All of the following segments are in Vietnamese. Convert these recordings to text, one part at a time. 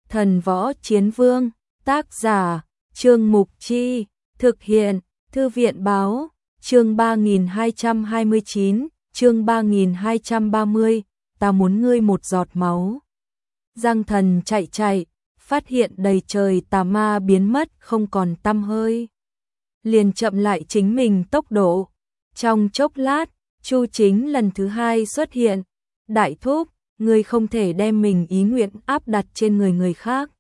Thần Võ Chiến Vương, tác giả, Trương Mục Chi, thực hiện, Thư viện báo, chương 3229, chương 3230, ta muốn ngươi một giọt máu. Giang Thần chạy, phát hiện đầy trời tà ma biến mất không còn tăm hơi. Liền chậm lại chính mình tốc độ. Trong chốc lát, Chu Chính lần thứ hai xuất hiện. Đại thúc, ngươi không thể đem mình ý nguyện áp đặt trên người khác.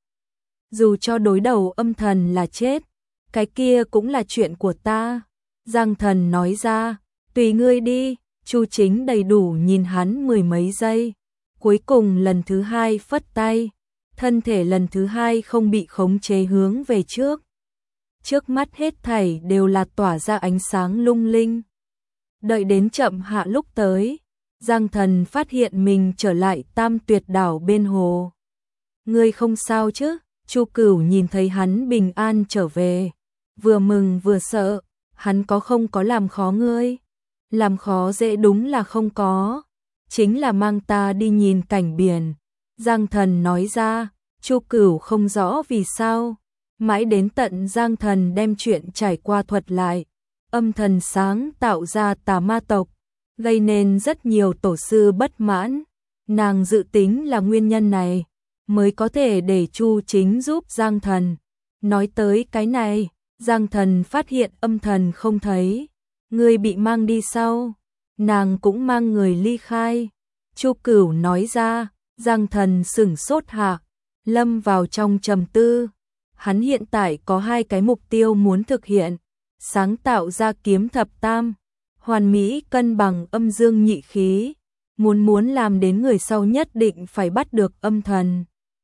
Dù cho đối đầu âm thần là chết, cái kia cũng là chuyện của ta. Giang Thần nói ra, tùy ngươi đi. Chu Chính đầy đủ nhìn hắn mười mấy giây. Cuối cùng lần thứ hai phất tay. Thân thể lần thứ hai không bị khống chế hướng về trước. Trước mắt hết thảy đều là tỏa ra ánh sáng lung linh. Đợi đến chậm hạ lúc tới, Giang Thần phát hiện mình trở lại Tam Tuyệt đảo bên hồ. Ngươi không sao chứ? Chu Cửu nhìn thấy hắn bình an trở về, vừa mừng vừa sợ, hắn không có làm khó ngươi? Làm khó dễ đúng là không có, chính là mang ta đi nhìn cảnh biển. Giang Thần nói ra. Chu Cửu không rõ vì sao, mãi đến tận Giang Thần đem chuyện trải qua thuật lại. Âm thần sáng tạo ra tà ma tộc, gây nên rất nhiều tổ sư bất mãn. Nàng dự tính là nguyên nhân này, mới có thể để Chu Chính giúp Giang Thần. Nói tới cái này, Giang Thần phát hiện âm thần không thấy. Người bị mang đi sau, nàng cũng mang người ly khai. Chu Cửu nói ra. Giang Thần sửng sốt hạ, lâm vào trong trầm tư. Hắn hiện tại có hai cái mục tiêu muốn thực hiện. Sáng tạo ra kiếm thập tam, hoàn mỹ cân bằng âm dương nhị khí. Muốn làm đến người sau nhất định phải bắt được âm thần.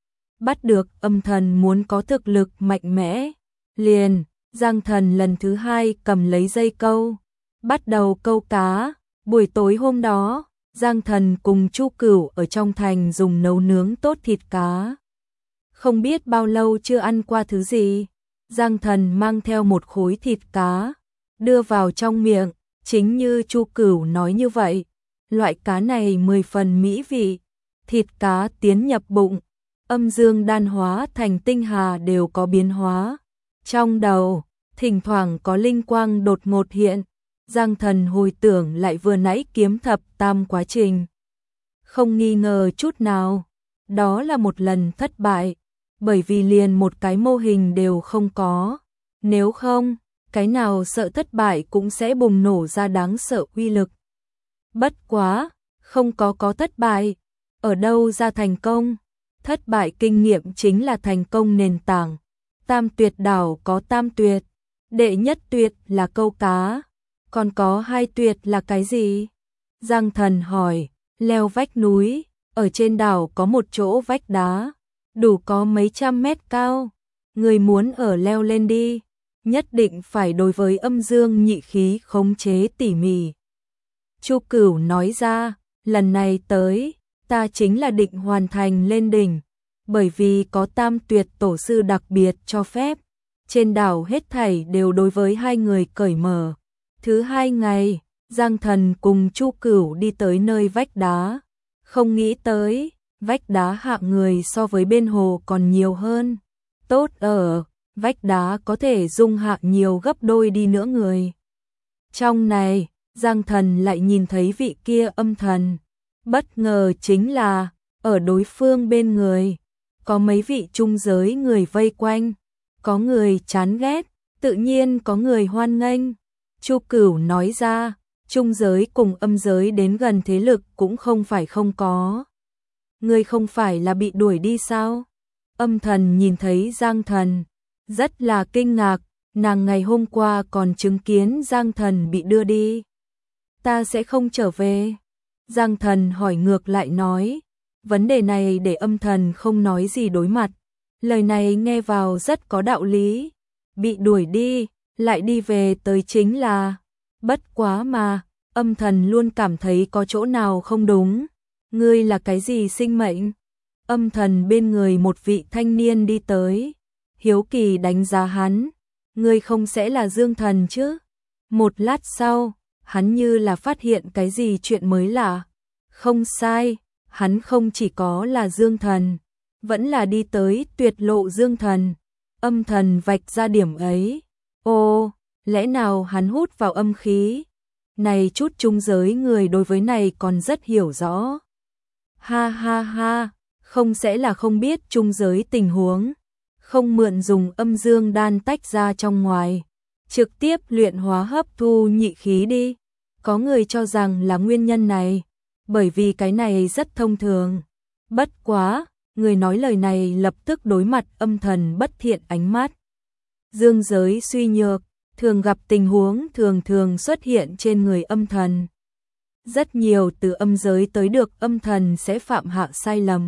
Bắt được âm thần muốn có thực lực mạnh mẽ. Liền, Giang Thần lần thứ hai cầm lấy dây câu, bắt đầu câu cá. Buổi tối hôm đó, Giang Thần cùng Chu Cửu ở trong thành dùng nấu nướng tốt thịt cá. Không biết bao lâu chưa ăn qua thứ gì, Giang Thần mang theo một khối thịt cá, đưa vào trong miệng, chính như Chu Cửu nói như vậy. Loại cá này 10 phần mỹ vị, thịt cá tiến nhập bụng, âm dương đan hóa thành tinh hà đều có biến hóa. Trong đầu, thỉnh thoảng có linh quang đột ngột hiện. Giang Thần hồi tưởng lại vừa nãy kiếm thập tam quá trình. Không nghi ngờ chút nào, đó là một lần thất bại, bởi vì liền một cái mô hình đều không có. Nếu không, cái nào sợ thất bại cũng sẽ bùng nổ ra đáng sợ uy lực. Bất quá, không có thất bại, ở đâu ra thành công? Thất bại kinh nghiệm chính là thành công nền tảng. Tam Tuyệt đảo có tam tuyệt, đệ nhất tuyệt là câu cá. Còn có hai tuyệt là cái gì? Giang Thần hỏi. Leo vách núi, ở trên đảo có một chỗ vách đá, đủ có mấy trăm mét cao. Người muốn ở leo lên đi, nhất định phải đối với âm dương nhị khí khống chế tỉ mỉ. Chu Cửu nói ra, lần này tới, ta chính là định hoàn thành lên đỉnh, bởi vì có tam tuyệt tổ sư đặc biệt cho phép. Trên đảo hết thảy đều đối với hai người cởi mở. Thứ hai ngày, Giang Thần cùng Chu Cửu đi tới nơi vách đá. Không nghĩ tới, vách đá hạ người so với bên hồ còn nhiều hơn. Tốt ở, vách đá có thể dung hạ nhiều gấp đôi đi nữa người. Trong này, Giang Thần lại nhìn thấy vị kia âm thần. Bất ngờ chính là, ở đối phương bên người, có mấy vị trung giới người vây quanh. Có người chán ghét, tự nhiên có người hoan nghênh. Chu Cửu nói ra, trung giới cùng âm giới đến gần thế lực cũng không phải không có. Ngươi không phải là bị đuổi đi sao? Âm thần nhìn thấy Giang Thần, rất là kinh ngạc, nàng ngày hôm qua còn chứng kiến Giang Thần bị đưa đi. Ta sẽ không trở về. Giang Thần hỏi ngược lại nói, vấn đề này để âm thần không nói gì đối mặt. Lời này nghe vào rất có đạo lý, bị đuổi đi, lại đi về tới chính là, bất quá mà, âm thần luôn cảm thấy có chỗ nào không đúng. Ngươi là cái gì sinh mệnh? Âm thần bên người một vị thanh niên đi tới, hiếu kỳ đánh giá hắn, ngươi không sẽ là Dương Thần chứ? Một lát sau, hắn như là phát hiện cái gì chuyện mới lạ. Không sai, hắn không chỉ có là Dương Thần, vẫn là đi tới tuyệt lộ dương thần. Âm thần vạch ra điểm ấy. Ô, lẽ nào hắn hút vào âm khí? Này chút trung giới người đối với này còn rất hiểu rõ. Ha ha ha, không sẽ là không biết trung giới tình huống. Không mượn dùng âm dương đan tách ra trong ngoài. Trực tiếp luyện hóa hấp thu nhị khí đi. Có người cho rằng là nguyên nhân này. Bởi vì cái này rất thông thường. Bất quá, người nói lời này lập tức đối mặt âm thần bất thiện ánh mắt. Dương giới suy nhược, thường gặp tình huống thường thường xuất hiện trên người âm thần. Rất nhiều từ âm giới tới được âm thần sẽ phạm hạ sai lầm,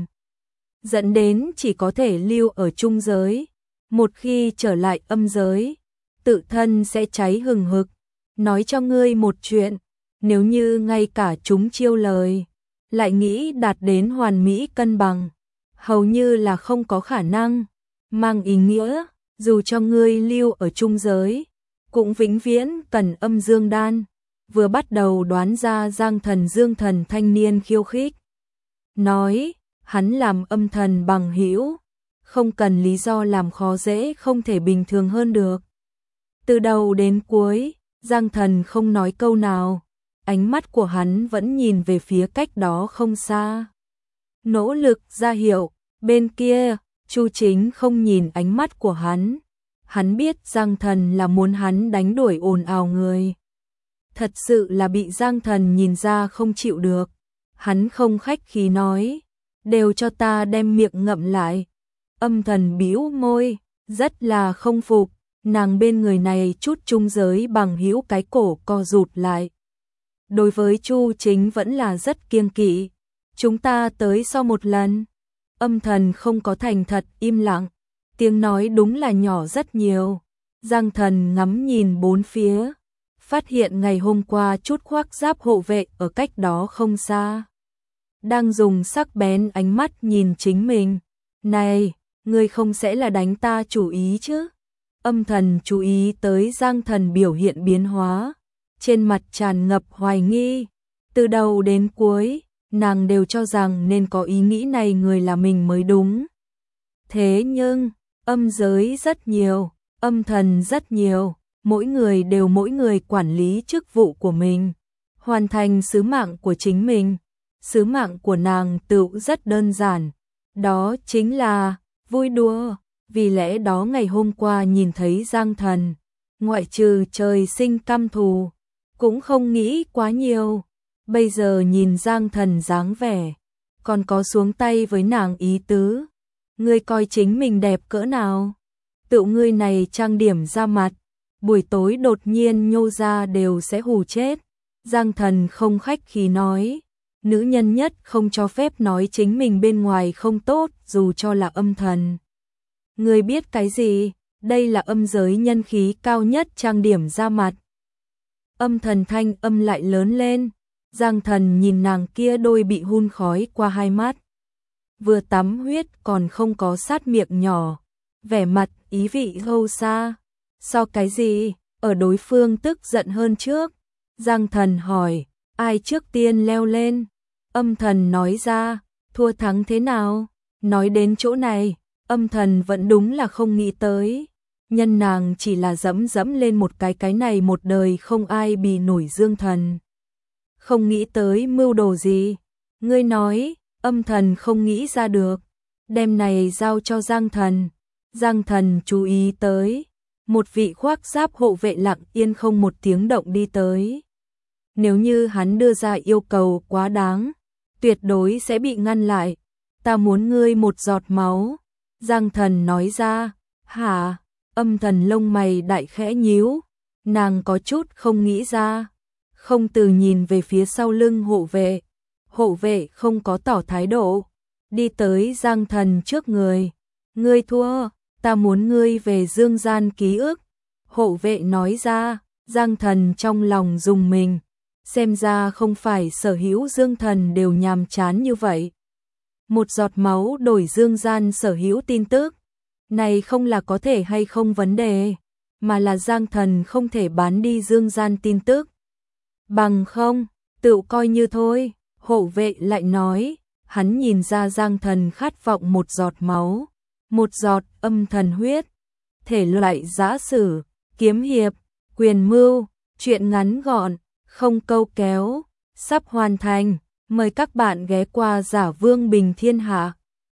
dẫn đến chỉ có thể lưu ở trung giới. Một khi trở lại âm giới, tự thân sẽ cháy hừng hực. Nói cho ngươi một chuyện, nếu như ngay cả chúng chiêu lời, lại nghĩ đạt đến hoàn mỹ cân bằng, hầu như là không có khả năng. Mang ý nghĩa, dù cho ngươi lưu ở trung giới, cũng vĩnh viễn cần âm dương đan. Vừa bắt đầu đoán ra Giang Thần Dương Thần thanh niên khiêu khích. Nói, hắn làm âm thần bằng hữu, không cần lý do làm khó dễ không thể bình thường hơn được. Từ đầu đến cuối, Giang Thần không nói câu nào, ánh mắt của hắn vẫn nhìn về phía cách đó không xa. Nỗ lực ra hiệu, bên kia, Chu Chính không nhìn ánh mắt của hắn. Hắn biết Giang Thần là muốn hắn đánh đuổi ồn ào người. Thật sự là bị Giang Thần nhìn ra không chịu được. Hắn không khách khí nói, đều cho ta đem miệng ngậm lại. Âm thần bĩu môi, rất là không phục, nàng bên người này chút trung giới bằng hữu cái cổ co rụt lại. Đối với Chu Chính vẫn là rất kiêng kỵ. Chúng ta tới sau một lần. Âm thần không có thành thật im lặng, tiếng nói đúng là nhỏ rất nhiều. Giang Thần ngắm nhìn bốn phía, phát hiện ngày hôm qua chút khoác giáp hộ vệ ở cách đó không xa, đang dùng sắc bén ánh mắt nhìn chính mình. Này, ngươi không sẽ là đánh ta chủ ý chứ? Âm thần chú ý tới Giang Thần biểu hiện biến hóa, trên mặt tràn ngập hoài nghi. Từ đầu đến cuối, nàng đều cho rằng nên có ý nghĩ này người là mình mới đúng. Thế nhưng, âm giới rất nhiều, âm thần rất nhiều, mỗi người đều mỗi người quản lý chức vụ của mình, hoàn thành sứ mạng của chính mình. Sứ mạng của nàng tự rất đơn giản, đó chính là vui đùa. Vì lẽ đó ngày hôm qua nhìn thấy Giang Thần, ngoại trừ trời sinh căm thù, cũng không nghĩ quá nhiều. Bây giờ nhìn Giang Thần dáng vẻ, còn có xuống tay với nàng ý tứ. Ngươi coi chính mình đẹp cỡ nào? Tự ngươi này trang điểm ra mặt, buổi tối đột nhiên nhô ra đều sẽ hù chết. Giang Thần không khách khí nói, nữ nhân nhất không cho phép nói chính mình bên ngoài không tốt dù cho là âm thần. Ngươi biết cái gì? Đây là âm giới nhân khí cao nhất trang điểm ra mặt. Âm thần thanh âm lại lớn lên. Giang Thần nhìn nàng kia đôi bị hun khói qua hai mắt, vừa tắm huyết còn không có sát miệng nhỏ, vẻ mặt ý vị sâu xa. So cái gì? Ở đối phương tức giận hơn trước. Giang Thần hỏi, ai trước tiên leo lên? Âm thần nói ra, thua thắng thế nào? Nói đến chỗ này, âm thần vẫn đúng là không nghĩ tới. Nhân nàng chỉ là dẫm dẫm lên một cái này một đời không ai bì nổi Dương Thần. Không nghĩ tới mưu đồ gì. Ngươi nói, âm thần không nghĩ ra được. Đem này giao cho Giang Thần. Giang Thần chú ý tới. Một vị khoác giáp hộ vệ lặng yên không một tiếng động đi tới. Nếu như hắn đưa ra yêu cầu quá đáng, tuyệt đối sẽ bị ngăn lại. Ta muốn ngươi một giọt máu. Giang Thần nói ra. Hả? Âm thần lông mày đại khẽ nhíu. Nàng có chút không nghĩ ra. Không từ nhìn về phía sau lưng hộ vệ. Hộ vệ không có tỏ thái độ. Đi tới Giang Thần trước người. Ngươi thua, ta muốn ngươi về dương gian ký ức. Hộ vệ nói ra. Giang Thần trong lòng rùng mình. Xem ra không phải sở hữu dương thần đều nhàm chán như vậy. Một giọt máu đổi dương gian sở hữu tin tức. Này không là có thể hay không vấn đề, mà là Giang Thần không thể bán đi dương gian tin tức. Bằng không, tự coi như thôi. Hộ vệ lại nói, hắn nhìn ra Giang Thần khát vọng một giọt máu, một giọt âm thần huyết. Thể loại giã sử, kiếm hiệp, quyền mưu, truyện ngắn gọn, không câu kéo, sắp hoàn thành. Mời các bạn ghé qua Giả Vương Bình Thiên Hạ.